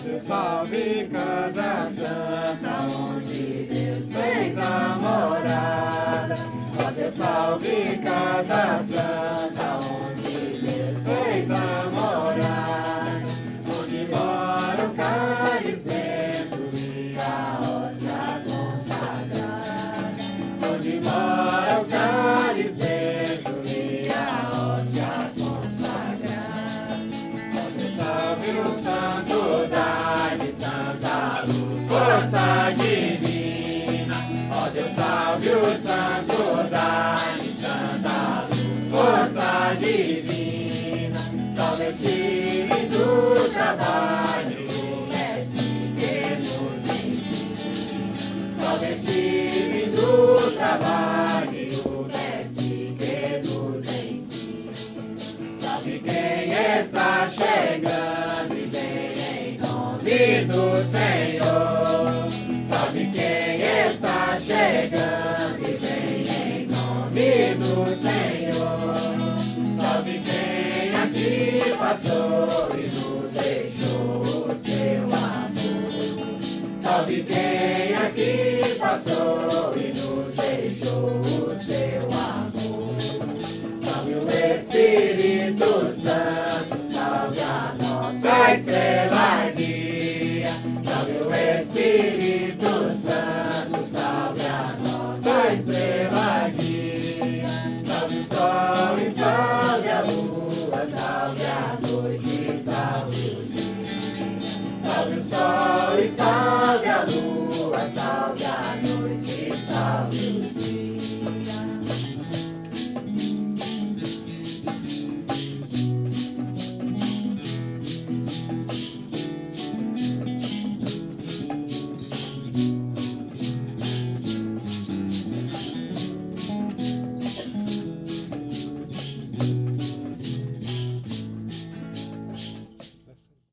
Deus salve casa santa, onde Deus fez a morada. Ó Deus salve casa santa, onde Deus fez a morada. Onde mora o cálice bento e a hóstia consagrada. Onde mora o cálice bento e a hóstia consagrada. Ó Deus salve o santo dai-lhe santa luz, força divina. Ó Deus salve o santo dai-lhe santa luz, força divina. Salve o time do trabalho, o mestre que nos ensina. Salve o time do trabalho, o mestre que nos ensina. Salve quem está chegando e vem em nome do